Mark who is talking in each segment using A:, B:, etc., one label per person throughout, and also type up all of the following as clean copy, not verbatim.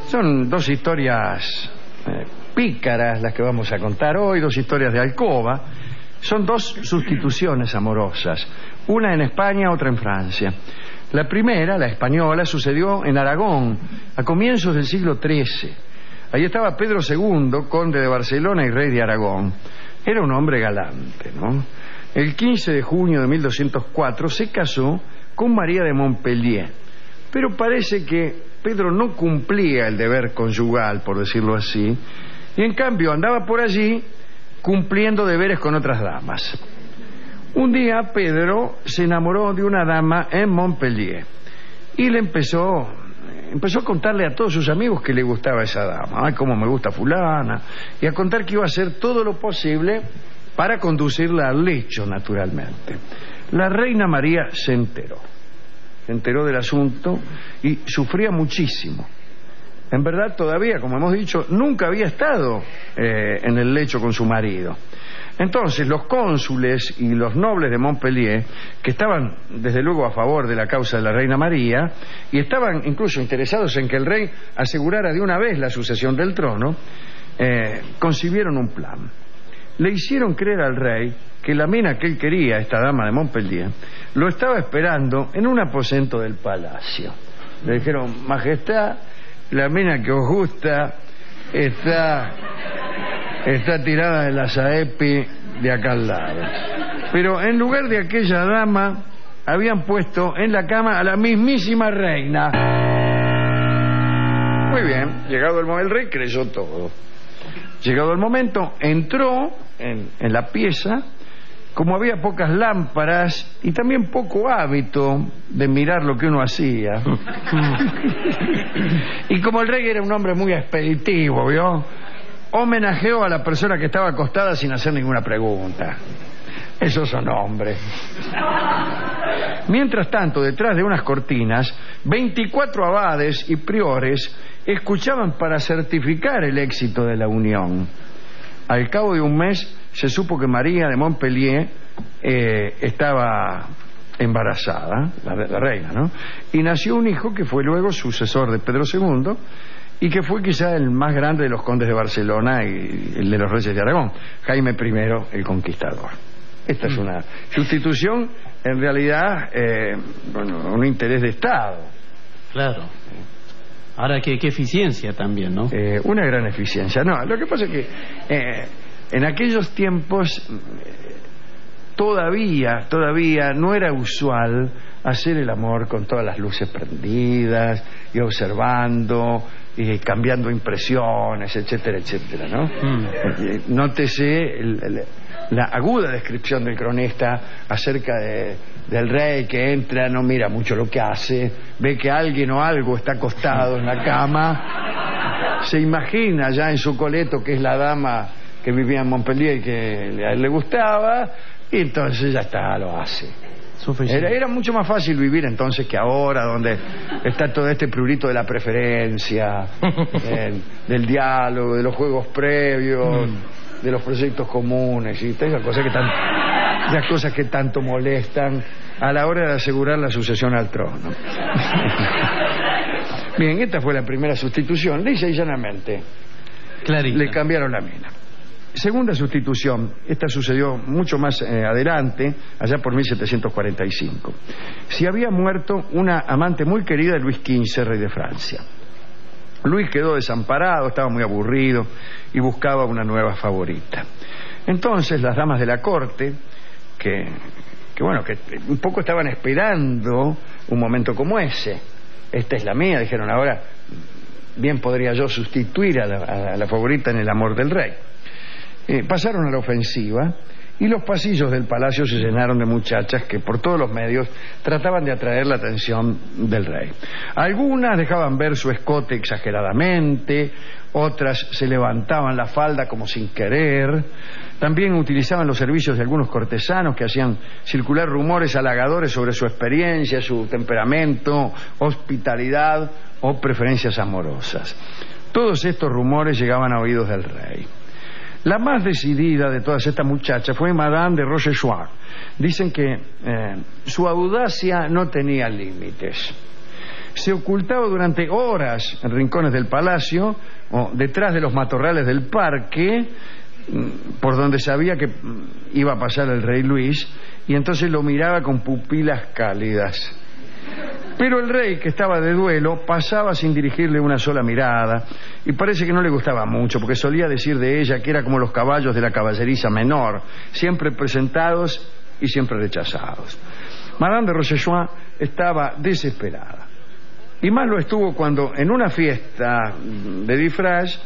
A: Son dos historias pícaras las que vamos a contar hoy, dos historias de alcoba. Son dos sustituciones amorosas, una en España, otra en Francia. La primera, la española, sucedió en Aragón, a comienzos del siglo XIII. Ahí estaba Pedro II, conde de Barcelona y rey de Aragón. Era un hombre galante, ¿no? El 15 de junio de 1204 se casó con María de Montpellier, pero parece que Pedro no cumplía el deber conyugal, por decirlo así, y en cambio andaba por allí cumpliendo deberes con otras damas. Un día Pedro se enamoró de una dama en Montpellier y le empezó a contarle a todos sus amigos que le gustaba esa dama. Ay, cómo me gusta fulana, y a contar que iba a hacer todo lo posible para conducirla al lecho, naturalmente. La reina María se enteró del asunto y sufría muchísimo. En verdad, todavía, como hemos dicho, nunca había estado en el lecho con su marido. Entonces, los cónsules y los nobles de Montpellier, que estaban, desde luego, a favor de la causa de la reina María, y estaban incluso interesados en que el rey asegurara de una vez la sucesión del trono, concibieron un plan. Le hicieron creer al rey que la mina que él quería, esta dama de Montpellier, lo estaba esperando en un aposento del palacio. Le dijeron: Majestad, la mina que os gusta está tirada de la saepi de acá al lado. Pero en lugar de aquella dama, habían puesto en la cama a la mismísima reina. Muy bien, llegado el momento, el rey creyó todo. Llegado el momento, entró en la pieza. Como había pocas lámparas y también poco hábito de mirar lo que uno hacía, y como el rey era un hombre muy expeditivo, ¿vio?, homenajeó a la persona que estaba acostada sin hacer ninguna pregunta. Esos son hombres. Mientras tanto, detrás de unas cortinas, 24 abades y priores escuchaban para certificar el éxito de la unión. Al cabo de un mes se supo que María de Montpellier estaba embarazada, la reina, ¿no? Y nació un hijo que fue luego sucesor de Pedro II y que fue quizá el más grande de los condes de Barcelona y el de los reyes de Aragón, Jaime I el Conquistador. Esta es una sustitución, en realidad, un interés de Estado.
B: Claro. Ahora, qué eficiencia también, ¿no?
A: Una gran eficiencia. No, lo que pasa es que en aquellos tiempos todavía no era usual hacer el amor con todas las luces prendidas y observando y cambiando impresiones, etcétera, etcétera, ¿no? Nótese la aguda descripción del cronista acerca del rey que entra, no mira mucho lo que hace, ve que alguien o algo está acostado en la cama, se imagina ya en su coleto que es la dama que vivía en Montpellier y que a él le gustaba, y entonces ya está, lo hace. Era mucho más fácil vivir entonces que ahora, donde está todo este prurito de la preferencia, del diálogo, de los juegos previos, de los proyectos comunes y todas esas cosas que tanto molestan a la hora de asegurar la sucesión al trono. Bien, esta fue la primera sustitución, lisa y llanamente.
B: Clarita.
A: Le cambiaron la mina. Segunda sustitución, esta sucedió mucho más adelante, allá por 1745. Se había muerto una amante muy querida de Luis XV, rey de Francia. Luis quedó desamparado, estaba muy aburrido y buscaba una nueva favorita. Entonces las damas de la corte, que un poco estaban esperando un momento como ese, esta es la mía, dijeron, ahora bien podría yo sustituir a la favorita en el amor del rey. Pasaron a la ofensiva y los pasillos del palacio se llenaron de muchachas que por todos los medios trataban de atraer la atención del rey. Algunas dejaban ver su escote exageradamente, otras se levantaban la falda como sin querer, también utilizaban los servicios de algunos cortesanos que hacían circular rumores halagadores sobre su experiencia, su temperamento, hospitalidad o preferencias amorosas. Todos estos rumores llegaban a oídos del rey. La más decidida de todas estas muchachas fue Madame de Rochechouart. Dicen que su audacia no tenía límites. se ocultaba durante horas en rincones del palacio o detrás de los matorrales del parque, por donde sabía que iba a pasar el rey Luis, y entonces lo miraba con pupilas cálidas. Pero el rey, que estaba de duelo, pasaba sin dirigirle una sola mirada, y parece que no le gustaba mucho, porque solía decir de ella que era como los caballos de la caballeriza menor, siempre presentados y siempre rechazados. Madame de Rochechouart estaba desesperada, y más lo estuvo cuando en una fiesta de disfraz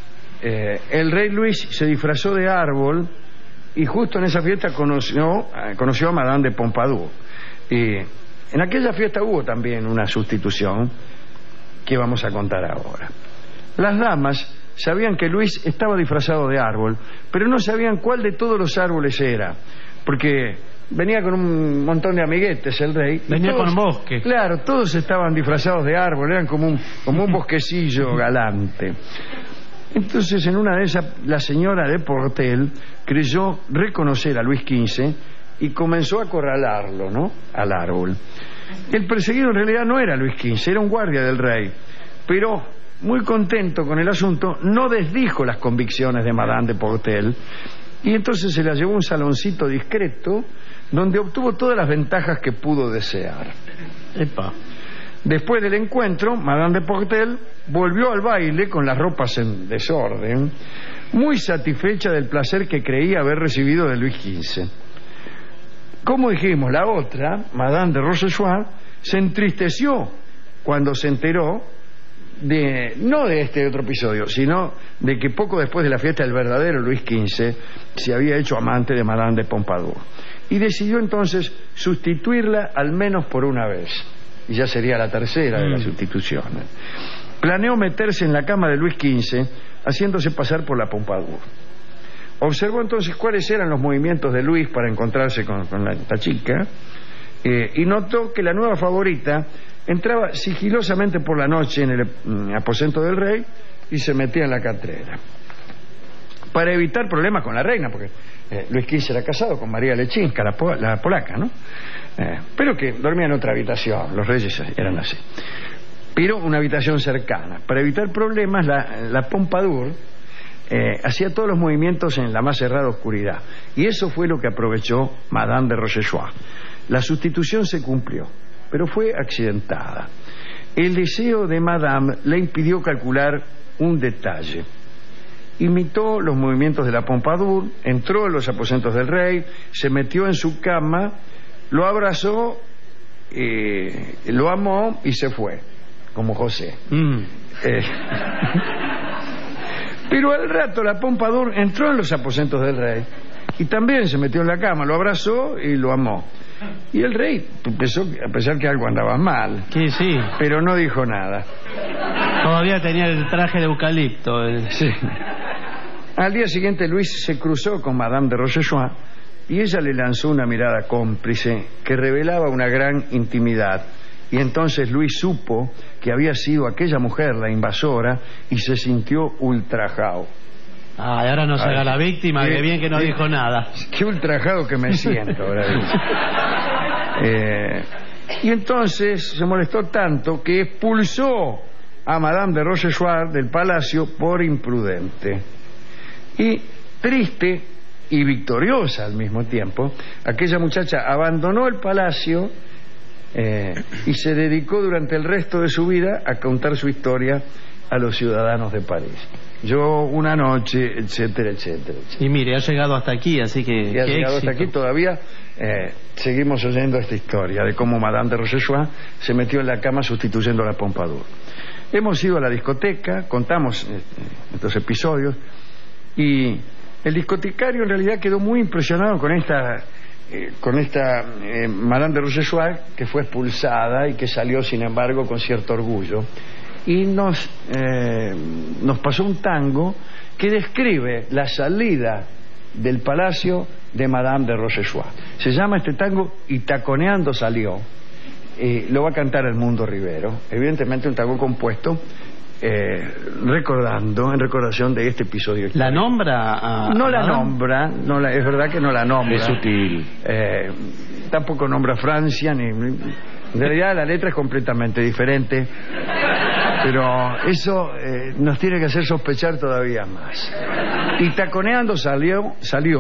A: el rey Luis se disfrazó de árbol, y justo en esa fiesta conoció a Madame de Pompadour. Y en aquella fiesta hubo también una sustitución que vamos a contar ahora. Las damas sabían que Luis estaba disfrazado de árbol, pero no sabían cuál de todos los árboles era, porque venía con un montón de amiguetes el rey.
B: Venía
A: todos,
B: con bosque.
A: Claro, todos estaban disfrazados de árbol, eran como un bosquecillo galante. Entonces, en una de esas, la señora de Portel creyó reconocer a Luis XV y comenzó a acorralarlo, ¿no?, al árbol. El perseguido en realidad no era Luis XV, era un guardia del rey, pero muy contento con el asunto, no desdijo las convicciones de Madame de Portel, y entonces se la llevó a un saloncito discreto donde obtuvo todas las ventajas que pudo desear.
B: Epa.
A: Después del encuentro, Madame de Portel volvió al baile con las ropas en desorden, muy satisfecha del placer que creía haber recibido de Luis XV. Como dijimos, la otra, Madame de Rochechouart, se entristeció cuando se enteró no de este otro episodio, sino de que poco después de la fiesta el verdadero Luis XV se había hecho amante de Madame de Pompadour, y decidió entonces sustituirla al menos por una vez, y ya sería la tercera de las sustituciones. Planeó meterse en la cama de Luis XV haciéndose pasar por la Pompadour. Observó entonces cuáles eran los movimientos de Luis para encontrarse con esta chica, y notó que la nueva favorita entraba sigilosamente por la noche en el aposento del rey y se metía en la catrera para evitar problemas con la reina, porque Luis XV era casado con María Leczinska, la polaca, ¿no? Pero que dormía en otra habitación, los reyes eran así, pero una habitación cercana. Para evitar problemas, la Pompadour hacía todos los movimientos en la más cerrada oscuridad, y eso fue lo que aprovechó Madame de Rochechouart. La sustitución se cumplió, pero fue accidentada. El deseo de Madame le impidió calcular un detalle. Imitó los movimientos de la Pompadour, entró en los aposentos del rey, se metió en su cama, lo abrazó, lo amó y se fue, como José. Pero al rato la Pompadour entró en los aposentos del rey y también se metió en la cama, lo abrazó y lo amó. Y el rey empezó a pensar que algo andaba mal.
B: Sí.
A: Pero no dijo nada.
B: Todavía tenía el traje de eucalipto.
A: Sí. Al día siguiente Luis se cruzó con Madame de Rochechouart y ella le lanzó una mirada cómplice que revelaba una gran intimidad. Y entonces Luis supo que había sido aquella mujer la invasora y se sintió ultrajado.
B: Y ahora no se haga la víctima, que bien que no dijo nada.
A: Qué ultrajado que me siento ahora. Y entonces se molestó tanto que expulsó a Madame de Rochechouart del palacio por imprudente. Y triste y victoriosa al mismo tiempo, aquella muchacha abandonó el palacio y se dedicó durante el resto de su vida a contar su historia a los ciudadanos de París. Yo una noche, etcétera, etcétera, etcétera.
B: Y mire, ha llegado hasta aquí, así que
A: y ha llegado hasta aquí, todavía seguimos oyendo esta historia de cómo Madame de Rochechouart se metió en la cama sustituyendo a la Pompadour. Hemos ido a la discoteca, contamos estos episodios, y el discotecario en realidad quedó muy impresionado con esta Madame de Rochechouart, que fue expulsada y que salió sin embargo con cierto orgullo, y nos pasó un tango que describe la salida del palacio de Madame de Rochechouart. Se llama este tango Y taconeando salió. Lo va a cantar Edmundo Rivero, evidentemente un tango compuesto en recordación de este episodio.
B: ¿La nombra?
A: No la nombra, es verdad que no la nombra.
C: Es sutil.
A: Tampoco nombra Francia, En realidad la letra es completamente diferente, pero eso nos tiene que hacer sospechar todavía más. Y Taconeando salió,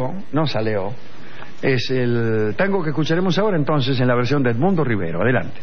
A: es el tango que escucharemos ahora entonces en la versión de Edmundo Rivero. Adelante.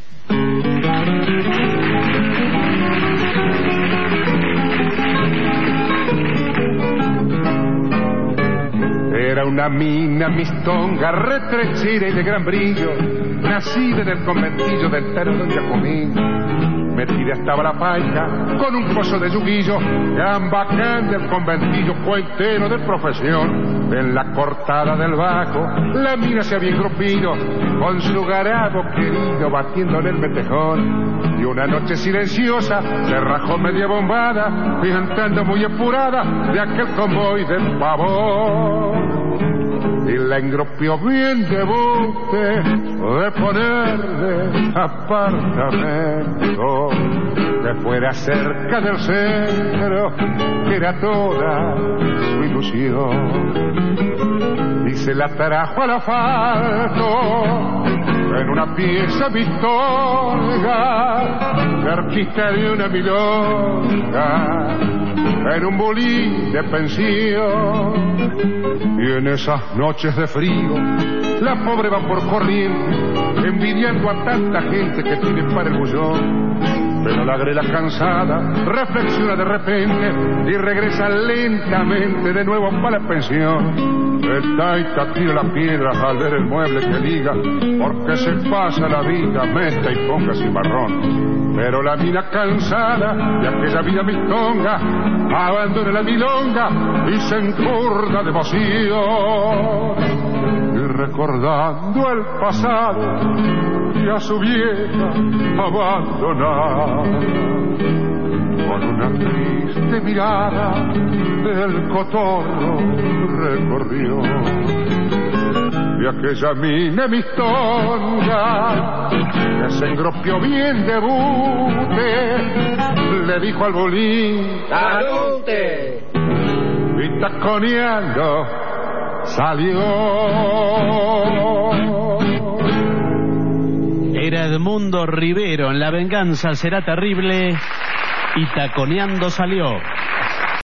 C: Era una mina mistonga, retrechera y de gran brillo, nacida en el conventillo del Tero Don Giacomín. Metida estaba la paita con un pozo de yuguillo, gambacán del conventillo, cuentero de profesión. En la cortada del bajo, la mina se había engrupido, con su garabo querido batiéndole el metejón. Y una noche silenciosa se rajó media bombada, cantando muy apurada de aquel convoy del pavor. Y la engrupió bien de bote de ponerle apartamento que fuera cerca del centro, que era toda su ilusión. Y se la trajo al asfalto en una pieza vistonga, cerquita de una milonga, en un bulín de pensión. Y en esas noches de frío la pobre va por corriente, envidiando a tanta gente que tiene para el bullón. Pero la grela cansada reflexiona de repente y regresa lentamente de nuevo para la pensión. El taita tira la piedra al ver el mueble que liga, porque se pasa la vida, meta y ponga cimarrón. Pero la mina cansada de aquella vida mistonga abandona la milonga y se encurda de emoción. Y recordando el pasado y a su vieja abandonada, con una triste mirada el cotorro recorrió. Y aquella mina mistonga que se engrupió bien de bute, le dijo al bolín: ¡salute! Y taconeando salió.
B: Era Edmundo Rivero en La venganza será terrible y Taconeando salió.